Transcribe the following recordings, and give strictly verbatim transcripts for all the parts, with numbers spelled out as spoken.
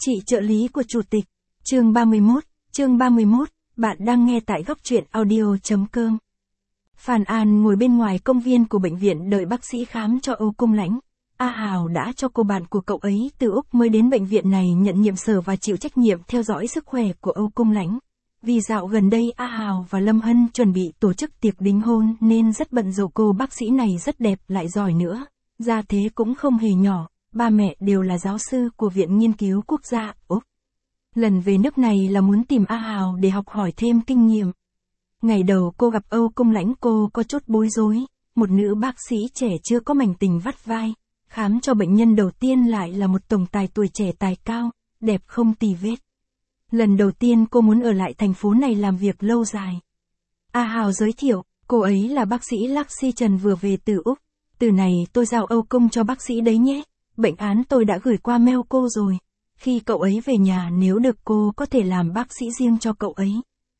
Chị trợ lý của chủ tịch. Chương ba mươi mốt, chương ba mươi mốt, bạn đang nghe tại góc truyện audio.com. Phan An ngồi bên ngoài công viên của bệnh viện đợi bác sĩ khám cho Âu Cung Lãnh. A Hào đã cho cô bạn của cậu ấy từ Úc mới đến bệnh viện này nhận nhiệm sở và chịu trách nhiệm theo dõi sức khỏe của Âu Cung Lãnh. Vì dạo gần đây A Hào và Lâm Hân chuẩn bị tổ chức tiệc đính hôn nên rất bận rộn. Cô bác sĩ này rất đẹp lại giỏi nữa, gia thế cũng không hề nhỏ, ba mẹ đều là giáo sư của Viện Nghiên cứu Quốc gia Úc. Lần về nước này là muốn tìm A Hào để học hỏi thêm kinh nghiệm. Ngày đầu cô gặp Âu Cung Lãnh cô có chút bối rối, một nữ bác sĩ trẻ chưa có mảnh tình vắt vai, khám cho bệnh nhân đầu tiên lại là một tổng tài tuổi trẻ tài cao, đẹp không tì vết. Lần đầu tiên cô muốn ở lại thành phố này làm việc lâu dài. A Hào giới thiệu, cô ấy là bác sĩ Laxi Trần vừa về từ Úc. Từ này tôi giao Âu Cung cho bác sĩ đấy nhé, bệnh án tôi đã gửi qua mail cô rồi. Khi cậu ấy về nhà nếu được cô có thể làm bác sĩ riêng cho cậu ấy.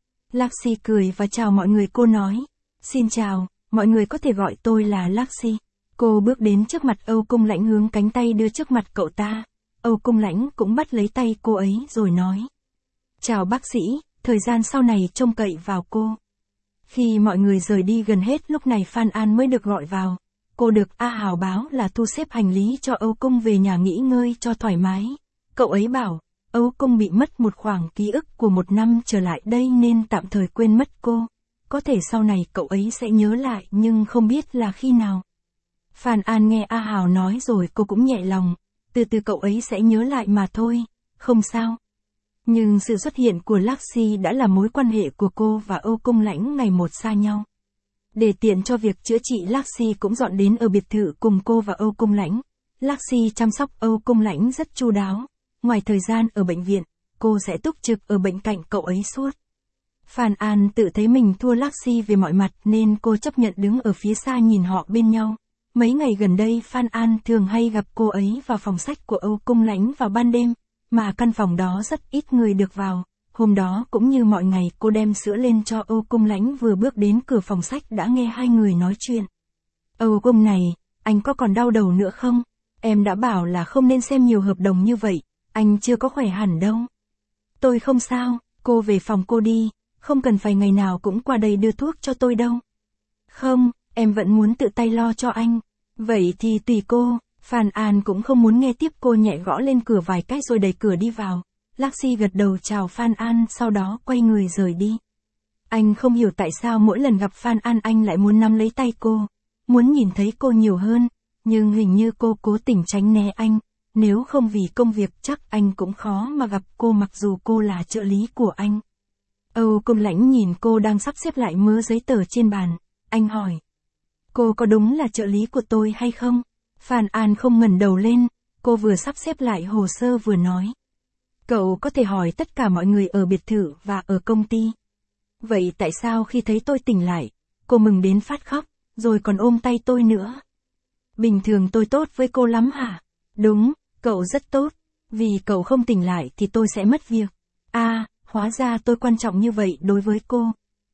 Laxi cười và chào mọi người, cô nói, xin chào, mọi người có thể gọi tôi là Laxi. Cô bước đến trước mặt Âu Cung Lãnh hướng cánh tay đưa trước mặt cậu ta. Âu Cung Lãnh cũng bắt lấy tay cô ấy rồi nói, chào bác sĩ, thời gian sau này trông cậy vào cô. Khi mọi người rời đi gần hết lúc này Phan An mới được gọi vào. Cô được A Hào báo là thu xếp hành lý cho Âu Cung về nhà nghỉ ngơi cho thoải mái. Cậu ấy bảo, Âu Cung bị mất một khoảng ký ức của một năm trở lại đây nên tạm thời quên mất cô. Có thể sau này cậu ấy sẽ nhớ lại nhưng không biết là khi nào. Phan An nghe A Hào nói rồi cô cũng nhẹ lòng, từ từ cậu ấy sẽ nhớ lại mà thôi, không sao. Nhưng sự xuất hiện của Laxi đã làm mối quan hệ của cô và Âu Cung Lãnh ngày một xa nhau. Để tiện cho việc chữa trị Laxi cũng dọn đến ở biệt thự cùng cô và Âu Cung Lãnh. Laxi chăm sóc Âu Cung Lãnh rất chu đáo. Ngoài thời gian ở bệnh viện, cô sẽ túc trực ở bên cạnh cậu ấy suốt. Phan An tự thấy mình thua Laxi về mọi mặt nên cô chấp nhận đứng ở phía xa nhìn họ bên nhau. Mấy ngày gần đây Phan An thường hay gặp cô ấy vào phòng sách của Âu Cung Lãnh vào ban đêm, mà căn phòng đó rất ít người được vào. Hôm đó cũng như mọi ngày cô đem sữa lên cho Âu Cung Lãnh vừa bước đến cửa phòng sách đã nghe hai người nói chuyện. Âu Cung này, anh có còn đau đầu nữa không? Em đã bảo là không nên xem nhiều hợp đồng như vậy, anh chưa có khỏe hẳn đâu. Tôi không sao, cô về phòng cô đi, không cần phải ngày nào cũng qua đây đưa thuốc cho tôi đâu. Không, em vẫn muốn tự tay lo cho anh. Vậy thì tùy cô. Phan An cũng không muốn nghe tiếp, cô nhẹ gõ lên cửa vài cái rồi đẩy cửa đi vào. Laxi gật đầu chào Phan An sau đó quay người rời đi. Anh không hiểu tại sao mỗi lần gặp Phan An anh lại muốn nắm lấy tay cô, muốn nhìn thấy cô nhiều hơn, nhưng hình như cô cố tình tránh né anh, nếu không vì công việc chắc anh cũng khó mà gặp cô mặc dù cô là trợ lý của anh. Âu Cung Lãnh nhìn cô đang sắp xếp lại mớ giấy tờ trên bàn, anh hỏi, cô có đúng là trợ lý của tôi hay không? Phan An không ngẩng đầu lên, cô vừa sắp xếp lại hồ sơ vừa nói. Cậu có thể hỏi tất cả mọi người ở biệt thự và ở công ty. Vậy tại sao khi thấy tôi tỉnh lại, cô mừng đến phát khóc, rồi còn ôm tay tôi nữa? Bình thường tôi tốt với cô lắm hả? Đúng, cậu rất tốt. Vì cậu không tỉnh lại thì tôi sẽ mất việc. À, hóa ra tôi quan trọng như vậy đối với cô.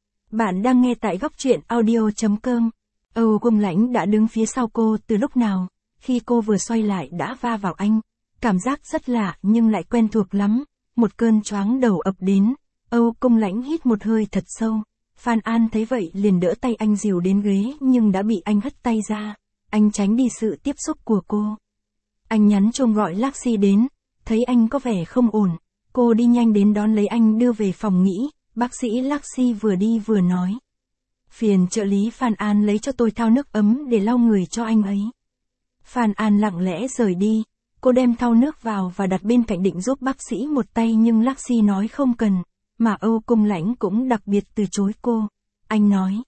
Bạn đang nghe tại góc truyện audio.com. Âu Cung Lãnh đã đứng phía sau cô từ lúc nào, khi cô vừa xoay lại đã va vào anh. Cảm giác rất lạ nhưng lại quen thuộc lắm, một cơn choáng đầu ập đến. Âu Cung Lãnh hít một hơi thật sâu. Phan An thấy vậy liền đỡ tay anh dìu đến ghế nhưng đã bị anh hất tay ra. Anh tránh đi sự tiếp xúc của cô. Anh nhắn chuông gọi Laxi đến, thấy anh có vẻ không ổn. Cô đi nhanh đến đón lấy anh đưa về phòng nghỉ. Bác sĩ Laxi vừa đi vừa nói, phiền trợ lý Phan An lấy cho tôi thau nước ấm để lau người cho anh ấy. Phan An lặng lẽ rời đi. Cô đem thau nước vào và đặt bên cạnh định giúp bác sĩ một tay nhưng Laxi nói không cần, mà Âu Cung Lãnh cũng đặc biệt từ chối cô. Anh nói,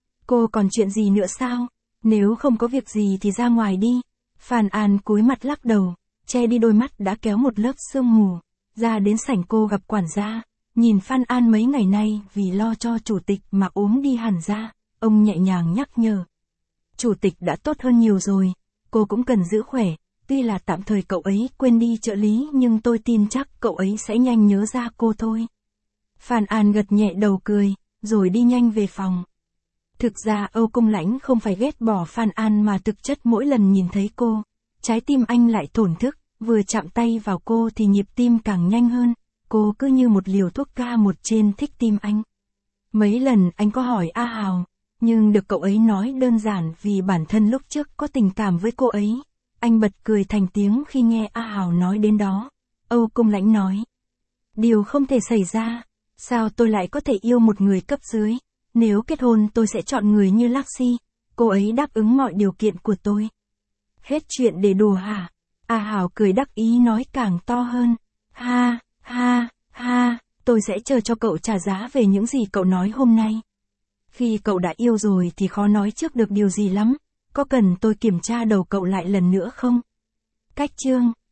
cô còn chuyện gì nữa sao? Nếu không có việc gì thì ra ngoài đi. Phan An cúi mặt lắc đầu, che đi đôi mắt đã kéo một lớp sương mù. Ra đến sảnh cô gặp quản gia, nhìn Phan An mấy ngày nay vì lo cho chủ tịch mà ốm đi hẳn ra, ông nhẹ nhàng nhắc nhở. Chủ tịch đã tốt hơn nhiều rồi, cô cũng cần giữ khỏe. Tuy là tạm thời cậu ấy quên đi trợ lý nhưng tôi tin chắc cậu ấy sẽ nhanh nhớ ra cô thôi. Phan An gật nhẹ đầu cười, rồi đi nhanh về phòng. Thực ra Âu Cung Lãnh không phải ghét bỏ Phan An mà thực chất mỗi lần nhìn thấy cô, trái tim anh lại thổn thức, Vừa chạm tay vào cô thì nhịp tim càng nhanh hơn, cô cứ như một liều thuốc ca một trên thích tim anh. Mấy lần anh có hỏi A Hào, nhưng được cậu ấy nói đơn giản vì bản thân lúc trước có tình cảm với cô ấy. Anh bật cười thành tiếng khi nghe A Hào nói đến đó. Âu Cung Lãnh nói. Điều không thể xảy ra, sao tôi lại có thể yêu một người cấp dưới, nếu kết hôn tôi sẽ chọn người như Laxi, cô ấy đáp ứng mọi điều kiện của tôi. Hết chuyện để đùa hả? A Hào cười đắc ý nói càng to hơn. Ha, ha, ha, tôi sẽ chờ cho cậu trả giá về những gì cậu nói hôm nay. Khi cậu đã yêu rồi thì khó nói trước được điều gì lắm, có cần tôi kiểm tra đầu cậu lại lần nữa không? Cách chương